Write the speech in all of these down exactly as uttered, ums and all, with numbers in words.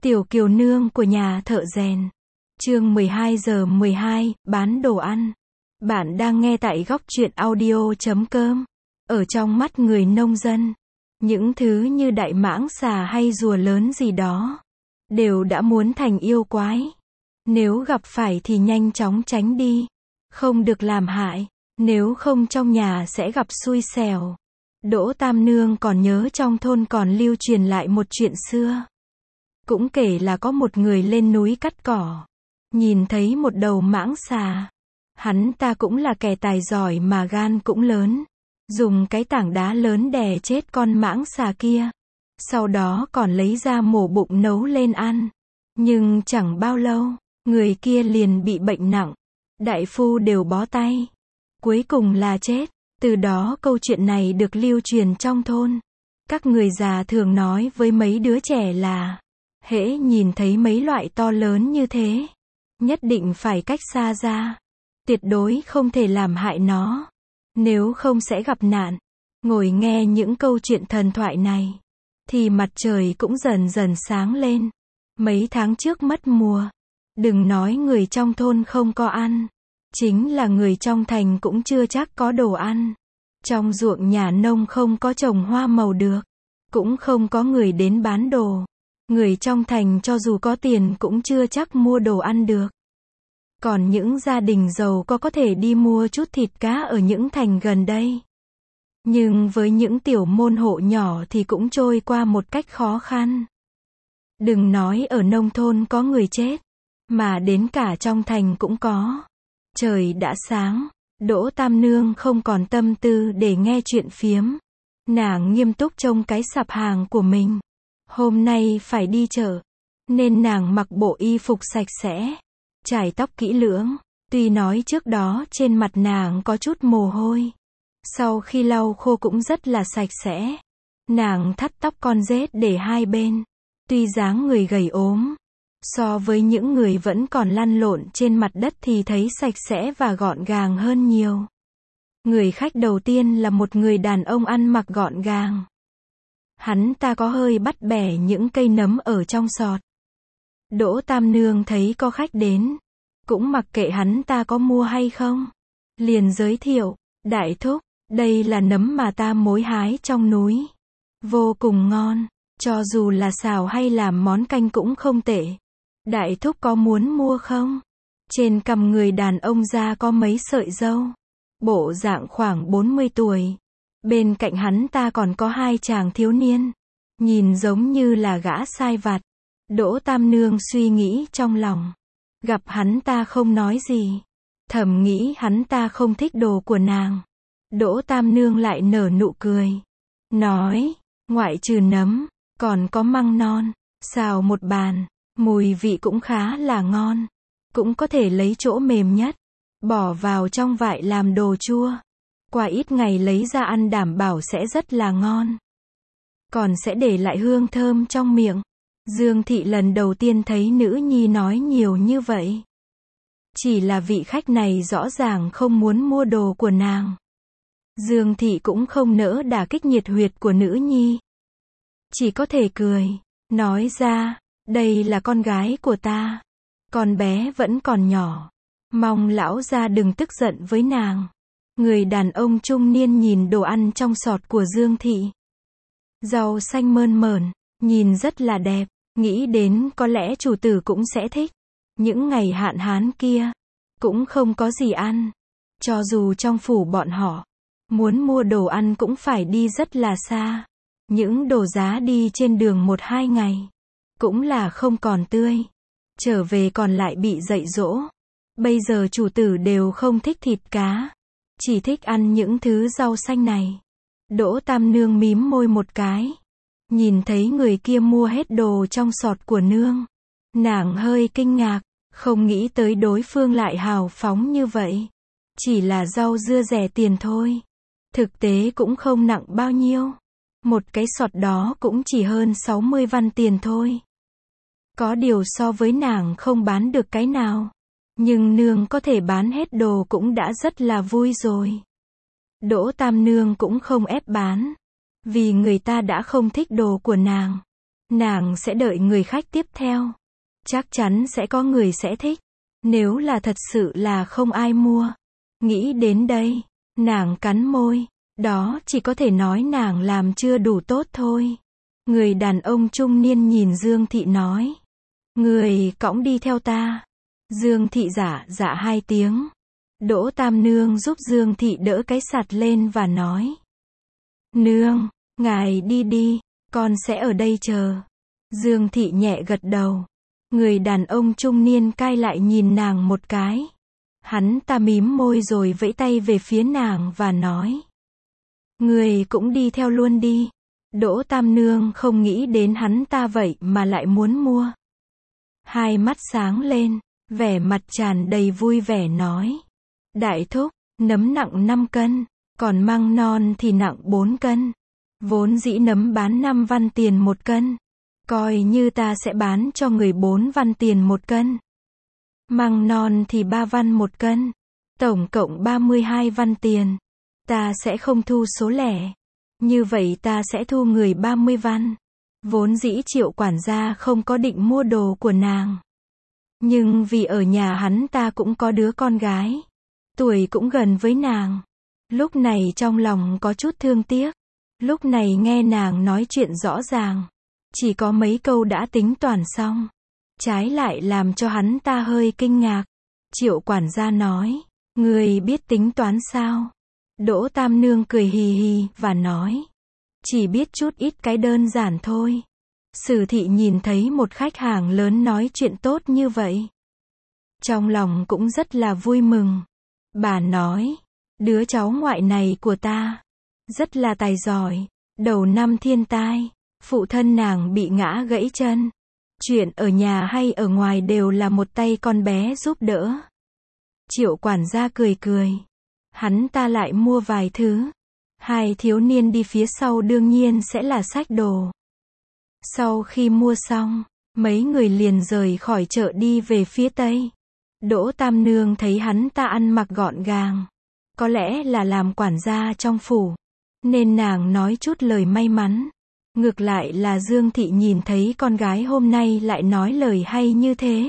Tiểu Kiều Nương của nhà thợ rèn. Chương mười hai giờ mười hai, bán đồ ăn. Bạn đang nghe tại góc truyện audio chấm com. Ở trong mắt người nông dân, những thứ như đại mãng xà hay rùa lớn gì đó, đều đã muốn thành yêu quái. Nếu gặp phải thì nhanh chóng tránh đi, không được làm hại, nếu không trong nhà sẽ gặp xui xẻo. Đỗ Tam Nương còn nhớ trong thôn còn lưu truyền lại một chuyện xưa. Cũng kể là có một người lên núi cắt cỏ, nhìn thấy một đầu mãng xà. Hắn ta cũng là kẻ tài giỏi mà gan cũng lớn, dùng cái tảng đá lớn đè chết con mãng xà kia. Sau đó còn lấy ra mổ bụng nấu lên ăn. Nhưng chẳng bao lâu, người kia liền bị bệnh nặng. Đại phu đều bó tay, cuối cùng là chết. Từ đó câu chuyện này được lưu truyền trong thôn. Các người già thường nói với mấy đứa trẻ là, hễ nhìn thấy mấy loại to lớn như thế, nhất định phải cách xa ra. Tuyệt đối không thể làm hại nó, nếu không sẽ gặp nạn. Ngồi nghe những câu chuyện thần thoại này, thì mặt trời cũng dần dần sáng lên. Mấy tháng trước mất mùa, đừng nói người trong thôn không có ăn, chính là người trong thành cũng chưa chắc có đồ ăn. Trong ruộng nhà nông không có trồng hoa màu được, cũng không có người đến bán đồ. Người trong thành cho dù có tiền cũng chưa chắc mua đồ ăn được. Còn những gia đình giàu có có thể đi mua chút thịt cá ở những thành gần đây. Nhưng với những tiểu môn hộ nhỏ thì cũng trôi qua một cách khó khăn. Đừng nói ở nông thôn có người chết, mà đến cả trong thành cũng có. Trời đã sáng, Đỗ Tam Nương không còn tâm tư để nghe chuyện phiếm. Nàng nghiêm túc trông cái sạp hàng của mình. Hôm nay phải đi chợ, nên nàng mặc bộ y phục sạch sẽ, chải tóc kỹ lưỡng. Tuy nói trước đó trên mặt nàng có chút mồ hôi, sau khi lau khô cũng rất là sạch sẽ. Nàng thắt tóc con rết để hai bên. Tuy dáng người gầy ốm, so với những người vẫn còn lăn lộn trên mặt đất thì thấy sạch sẽ và gọn gàng hơn nhiều. Người khách đầu tiên là một người đàn ông ăn mặc gọn gàng. Hắn ta có hơi bắt bẻ những cây nấm ở trong sọt. Đỗ Tam Nương thấy có khách đến, cũng mặc kệ hắn ta có mua hay không, liền giới thiệu, đại thúc, đây là nấm mà ta mối hái trong núi. Vô cùng ngon, cho dù là xào hay làm món canh cũng không tệ. Đại thúc có muốn mua không? Trên cằm người đàn ông ra có mấy sợi râu, bộ dạng khoảng bốn mươi tuổi. Bên cạnh hắn ta còn có hai chàng thiếu niên, nhìn giống như là gã sai vặt. Đỗ Tam Nương suy nghĩ trong lòng, gặp hắn ta không nói gì, thầm nghĩ hắn ta không thích đồ của nàng. Đỗ Tam Nương lại nở nụ cười, nói, ngoại trừ nấm, còn có măng non, xào một bàn, mùi vị cũng khá là ngon, cũng có thể lấy chỗ mềm nhất, bỏ vào trong vại làm đồ chua. Qua ít ngày lấy ra ăn đảm bảo sẽ rất là ngon, còn sẽ để lại hương thơm trong miệng. Dương Thị lần đầu tiên thấy nữ nhi nói nhiều như vậy. Chỉ là vị khách này rõ ràng không muốn mua đồ của nàng. Dương Thị cũng không nỡ đả kích nhiệt huyệt của nữ nhi, chỉ có thể cười, nói ra, đây là con gái của ta, con bé vẫn còn nhỏ, mong lão gia đừng tức giận với nàng. Người đàn ông trung niên nhìn đồ ăn trong sọt của Dương Thị. Rau xanh mơn mởn, nhìn rất là đẹp, nghĩ đến có lẽ chủ tử cũng sẽ thích. Những ngày hạn hán kia, cũng không có gì ăn. Cho dù trong phủ bọn họ, muốn mua đồ ăn cũng phải đi rất là xa. Những đồ giá đi trên đường một hai ngày, cũng là không còn tươi. Trở về còn lại bị dạy dỗ. Bây giờ chủ tử đều không thích thịt cá, chỉ thích ăn những thứ rau xanh này. Đỗ Tam Nương mím môi một cái, nhìn thấy người kia mua hết đồ trong sọt của nương. Nàng hơi kinh ngạc, không nghĩ tới đối phương lại hào phóng như vậy. Chỉ là rau dưa rẻ tiền thôi, thực tế cũng không nặng bao nhiêu. Một cái sọt đó cũng chỉ hơn sáu mươi văn tiền thôi. Có điều so với nàng không bán được cái nào, nhưng nương có thể bán hết đồ cũng đã rất là vui rồi. Đỗ Tam Nương cũng không ép bán, vì người ta đã không thích đồ của nàng. nàng sẽ đợi người khách tiếp theo. Chắc chắn sẽ có người sẽ thích. Nếu là thật sự là không ai mua. Nghĩ đến đây, nàng cắn môi. Đó chỉ có thể nói nàng làm chưa đủ tốt thôi. Người đàn ông trung niên nhìn Dương Thị nói. Người cõng đi theo ta. Dương Thị dạ dạ hai tiếng. Đỗ Tam Nương giúp Dương Thị đỡ cái sạt lên và nói. Nương, ngài đi đi, con sẽ ở đây chờ. Dương Thị nhẹ gật đầu. Người đàn ông trung niên cai lại nhìn nàng một cái. Hắn ta mím môi rồi vẫy tay về phía nàng và nói. Người cũng đi theo luôn đi. Đỗ Tam Nương không nghĩ đến hắn ta vậy mà lại muốn mua. Hai mắt sáng lên, vẻ mặt tràn đầy vui vẻ nói. Đại thúc, nấm nặng năm cân, còn măng non thì nặng bốn cân. Vốn dĩ nấm bán năm văn tiền một cân. Coi như ta sẽ bán cho người bốn văn tiền một cân. Măng non thì ba văn một cân. Tổng cộng ba mươi hai văn tiền. Ta sẽ không thu số lẻ. Như vậy ta sẽ thu người ba mươi văn. Vốn dĩ Triệu quản gia không có định mua đồ của nàng. Nhưng vì ở nhà hắn ta cũng có đứa con gái. Tuổi cũng gần với nàng. Lúc này trong lòng có chút thương tiếc. Lúc này nghe nàng nói chuyện rõ ràng. Chỉ có mấy câu đã tính toán xong. Trái lại làm cho hắn ta hơi kinh ngạc. Triệu quản gia nói. Người biết tính toán sao? Đỗ Tam Nương cười hì hì và nói. Chỉ biết chút ít cái đơn giản thôi. Sử Thị nhìn thấy một khách hàng lớn nói chuyện tốt như vậy. Trong lòng cũng rất là vui mừng. Bà nói. Đứa cháu ngoại này của ta. Rất là tài giỏi. Đầu năm thiên tai. Phụ thân nàng bị ngã gãy chân. Chuyện ở nhà hay ở ngoài đều là một tay con bé giúp đỡ. Triệu quản gia cười cười. Hắn ta lại mua vài thứ. Hai thiếu niên đi phía sau đương nhiên sẽ là xách đồ. Sau khi mua xong, mấy người liền rời khỏi chợ đi về phía tây. Đỗ Tam Nương thấy hắn ta ăn mặc gọn gàng. Có lẽ là làm quản gia trong phủ. Nên nàng nói chút lời may mắn. Ngược lại là Dương Thị nhìn thấy con gái hôm nay lại nói lời hay như thế.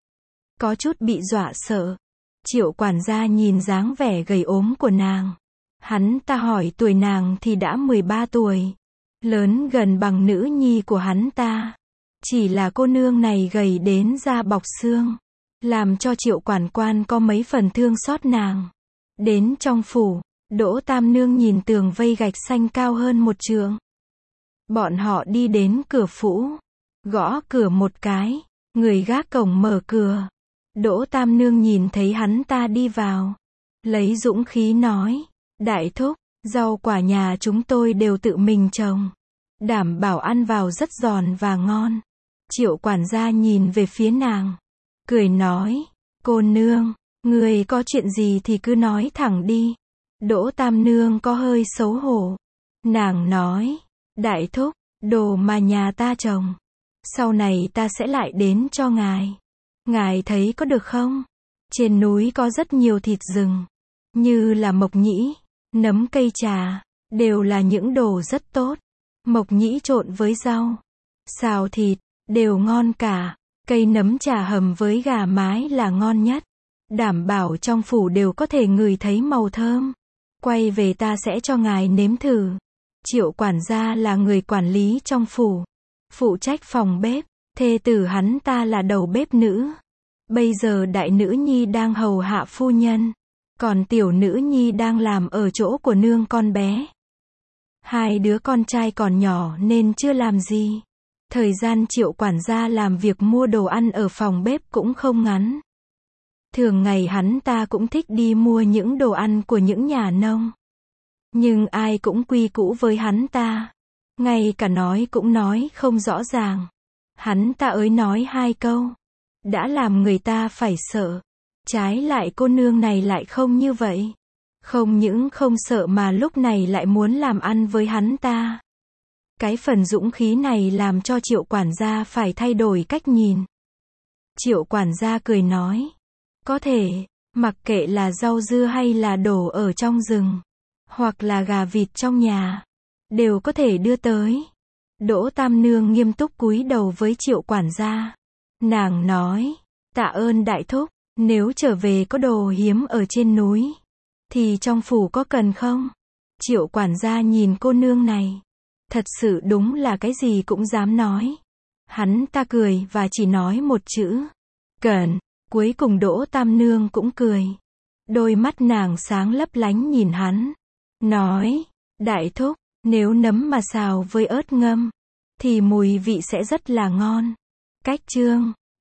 Có chút bị dọa sợ. Triệu quản gia nhìn dáng vẻ gầy ốm của nàng. Hắn ta hỏi tuổi nàng thì đã mười ba tuổi. Lớn gần bằng nữ nhi của hắn ta. Chỉ là cô nương này gầy đến da bọc xương. Làm cho Triệu quản quan có mấy phần thương xót nàng. Đến trong phủ, Đỗ Tam Nương nhìn tường vây gạch xanh cao hơn một trượng. Bọn họ đi đến cửa phủ. Gõ cửa một cái. Người gác cổng mở cửa. Đỗ Tam Nương nhìn thấy hắn ta đi vào. Lấy dũng khí nói. Đại thúc, rau quả nhà chúng tôi đều tự mình trồng. Đảm bảo ăn vào rất giòn và ngon. Triệu quản gia nhìn về phía nàng. Cười nói. Cô nương, người có chuyện gì thì cứ nói thẳng đi. Đỗ Tam Nương có hơi xấu hổ. Nàng nói. Đại thúc, đồ mà nhà ta trồng. Sau này ta sẽ lại đến cho ngài. Ngài thấy có được không? Trên núi có rất nhiều thịt rừng. Như là mộc nhĩ, nấm cây trà. Đều là những đồ rất tốt. Mộc nhĩ trộn với rau. Xào thịt, đều ngon cả. Cây nấm trà hầm với gà mái là ngon nhất. Đảm bảo trong phủ đều có thể ngửi thấy màu thơm. Quay về ta sẽ cho ngài nếm thử. Triệu quản gia là người quản lý trong phủ. Phụ trách phòng bếp. Thê tử hắn ta là đầu bếp nữ. Bây giờ đại nữ nhi đang hầu hạ phu nhân. Còn tiểu nữ nhi đang làm ở chỗ của nương con bé. Hai đứa con trai còn nhỏ nên chưa làm gì. Thời gian Triệu quản gia làm việc mua đồ ăn ở phòng bếp cũng không ngắn. Thường ngày hắn ta cũng thích đi mua những đồ ăn của những nhà nông. Nhưng ai cũng quy củ với hắn ta. Ngay cả nói cũng nói không rõ ràng. Hắn ta ới nói hai câu. Đã làm người ta phải sợ. Trái lại cô nương này lại không như vậy. Không những không sợ mà lúc này lại muốn làm ăn với hắn ta. Cái phần dũng khí này làm cho Triệu quản gia phải thay đổi cách nhìn. Triệu quản gia cười nói. Có thể, mặc kệ là rau dưa hay là đồ ở trong rừng. Hoặc là gà vịt trong nhà. Đều có thể đưa tới. Đỗ Tam Nương nghiêm túc cúi đầu với Triệu quản gia. Nàng nói, tạ ơn đại thúc, nếu trở về có đồ hiếm ở trên núi, thì trong phủ có cần không? Triệu quản gia nhìn cô nương này, thật sự đúng là cái gì cũng dám nói. Hắn ta cười và chỉ nói một chữ, cần. Cuối cùng Đỗ Tam Nương cũng cười. Đôi mắt nàng sáng lấp lánh nhìn hắn, nói, đại thúc, nếu nấm mà xào với ớt ngâm, thì mùi vị sẽ rất là ngon. Cách chương